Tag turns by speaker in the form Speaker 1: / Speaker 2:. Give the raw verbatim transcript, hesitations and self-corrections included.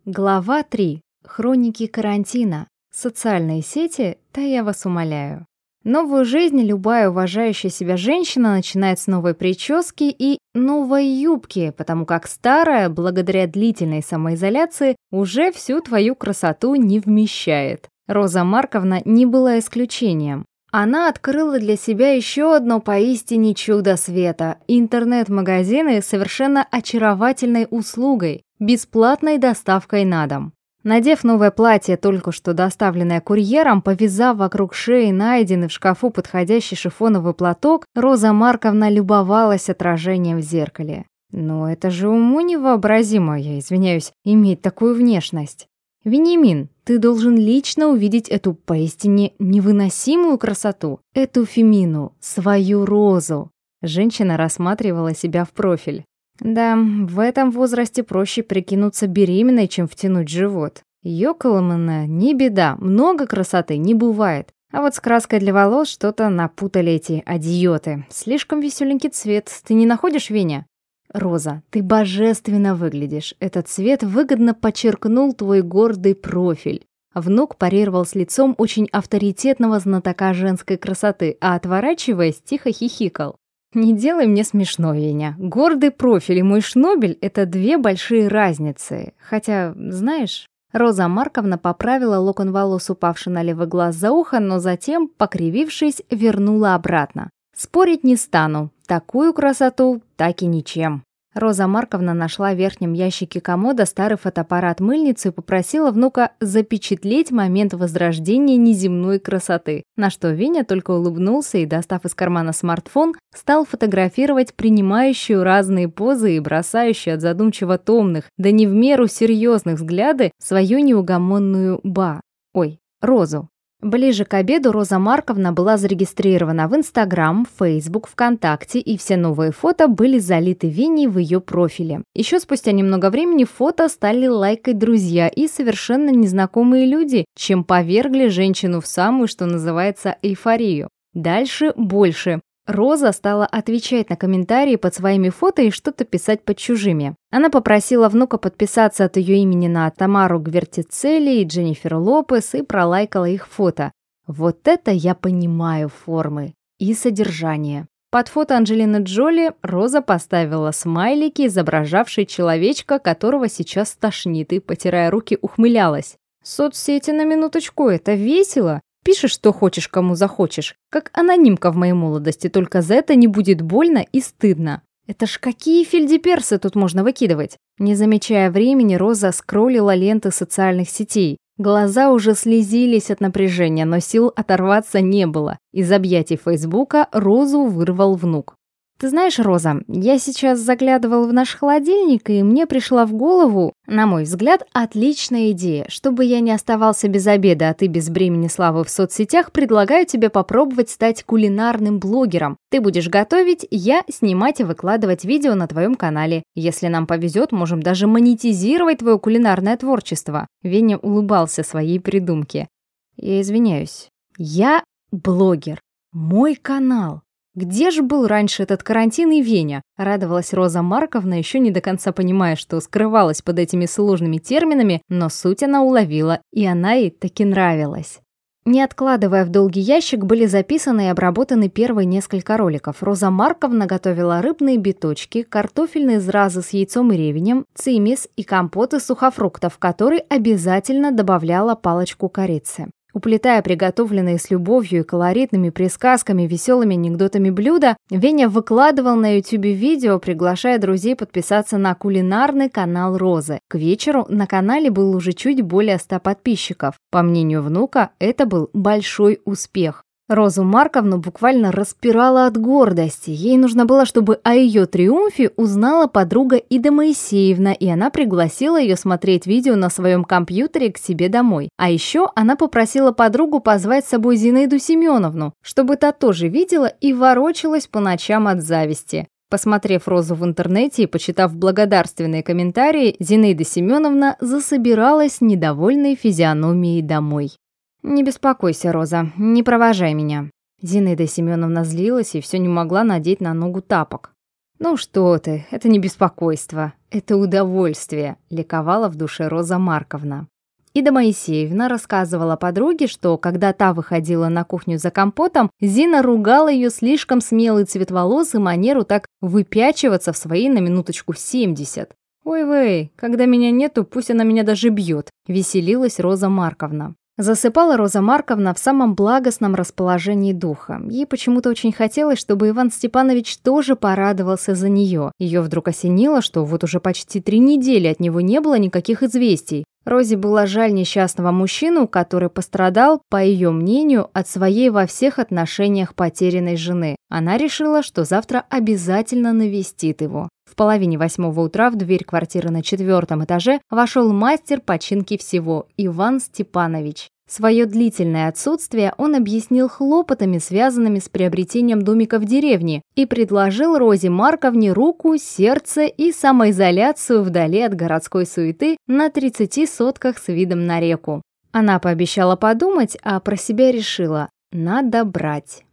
Speaker 1: Глава три. Хроники карантина. Социальные сети, да я вас умоляю. Новую жизнь любая уважающая себя женщина начинает с новой прически и новой юбки, потому как старая, благодаря длительной самоизоляции, уже всю твою красоту не вмещает. Роза Марковна не была исключением. Она открыла для себя еще одно поистине чудо света – интернет-магазины с совершенно очаровательной услугой – бесплатной доставкой на дом. Надев новое платье, только что доставленное курьером, повязав вокруг шеи найденный в шкафу подходящий шифоновый платок, Роза Марковна любовалась отражением в зеркале. Но это же уму невообразимо, я извиняюсь, иметь такую внешность. Вениамин, ты должен лично увидеть эту поистине невыносимую красоту, эту Фемину, свою Розу. Женщина рассматривала себя в профиль. Да, в этом возрасте проще прикинуться беременной, чем втянуть живот. Ёкаламана, не беда, много красоты не бывает. А вот с краской для волос что-то напутали эти адиоты. Слишком веселенький цвет, ты не находишь, Веня? Роза, ты божественно выглядишь. Этот цвет выгодно подчеркнул твой гордый профиль. Внук парировал с лицом очень авторитетного знатока женской красоты, а отворачиваясь, тихо хихикал. Не делай мне смешно, Веня. Гордый профиль и мой шнобель – это две большие разницы. Хотя, знаешь, Роза Марковна поправила локон волос, упавший на левый глаз за ухо, но затем, покривившись, вернула обратно. Спорить не стану. Такую красоту так и ничем. Роза Марковна нашла в верхнем ящике комода старый фотоаппарат-мыльницу и попросила внука запечатлеть момент возрождения неземной красоты, на что Веня только улыбнулся и, достав из кармана смартфон, стал фотографировать принимающую разные позы и бросающую от задумчиво томных, да не в меру серьезных взгляды свою неугомонную ба. Ой, Розу. Ближе к обеду Роза Марковна была зарегистрирована в Инстаграм, Фейсбук, ВКонтакте, и все новые фото были залиты Веней в ее профиле. Еще спустя немного времени фото стали лайкать друзья и совершенно незнакомые люди, чем повергли женщину в самую, что называется, эйфорию. Дальше больше. Роза стала отвечать на комментарии под своими фото и что-то писать под чужими. Она попросила внука подписаться от ее имени на Тамару Гвертицелли и Дженнифер Лопес и пролайкала их фото. Вот это я понимаю формы и содержание. Под фото Анджелины Джоли Роза поставила смайлики, изображавшие человечка, которого сейчас стошнит, и, потирая руки, ухмылялась. Соцсети, на минуточку, это весело. Пишешь, что хочешь, кому захочешь. Как анонимка в моей молодости, только за это не будет больно и стыдно. Это ж какие фельдеперсы тут можно выкидывать? Не замечая времени, Роза скроллила ленты социальных сетей. Глаза уже слезились от напряжения, но сил оторваться не было. Из объятий Фейсбука Розу вырвал внук. Ты знаешь, Роза, я сейчас заглядывал в наш холодильник, и мне пришла в голову, на мой взгляд, отличная идея. Чтобы я не оставался без обеда, а ты без бремени славы в соцсетях, предлагаю тебе попробовать стать кулинарным блогером. Ты будешь готовить, я снимать и выкладывать видео на твоем канале. Если нам повезет, можем даже монетизировать твое кулинарное творчество. Веня улыбался своей придумке. Я извиняюсь. Я блогер. Мой канал. Где же был раньше этот карантин и Веня? Радовалась Роза Марковна, еще не до конца понимая, что скрывалась под этими сложными терминами, но суть она уловила, и она ей таки нравилась. Не откладывая в долгий ящик, были записаны и обработаны первые несколько роликов. Роза Марковна готовила рыбные биточки, картофельные зразы с яйцом и ревенем, цимис и компот из сухофруктов, в который обязательно добавляла палочку корицы. Уплетая приготовленные с любовью и колоритными присказками, веселыми анекдотами блюда, Веня выкладывал на ютубе видео, приглашая друзей подписаться на кулинарный канал Розы. К вечеру на канале было уже чуть более ста подписчиков. По мнению внука, это был большой успех. Розу Марковну буквально распирала от гордости. Ей нужно было, чтобы о ее триумфе узнала подруга Ида Моисеевна, и она пригласила ее смотреть видео на своем компьютере к себе домой. А еще она попросила подругу позвать с собой Зинаиду Семеновну, чтобы та тоже видела и ворочалась по ночам от зависти. Посмотрев Розу в интернете и почитав благодарственные комментарии, Зинаида Семеновна засобиралась недовольной физиономией домой. «Не беспокойся, Роза, не провожай меня». Зинаида Семеновна злилась и все не могла надеть на ногу тапок. «Ну что ты, это не беспокойство, это удовольствие», — ликовала в душе Роза Марковна. Ида Моисеевна рассказывала подруге, что, когда та выходила на кухню за компотом, Зина ругала ее слишком смелый цвет волос и манеру так выпячиваться в свои, на минуточку, семьдесят. «Ой-вей, когда меня нету, пусть она меня даже бьет», — веселилась Роза Марковна. Засыпала Роза Марковна в самом благостном расположении духа. Ей почему-то очень хотелось, чтобы Иван Степанович тоже порадовался за нее. Ее вдруг осенило, что вот уже почти три недели от него не было никаких известий. Розе было жаль несчастного мужчину, который пострадал, по ее мнению, от своей во всех отношениях потерянной жены. Она решила, что завтра обязательно навестит его. В половине восьмого утра в дверь квартиры на четвертом этаже вошел мастер починки всего – Иван Степанович. Свое длительное отсутствие он объяснил хлопотами, связанными с приобретением домика в деревне, и предложил Розе Марковне руку, сердце и самоизоляцию вдали от городской суеты на тридцати сотках с видом на реку. Она пообещала подумать, а про себя решила – надо брать.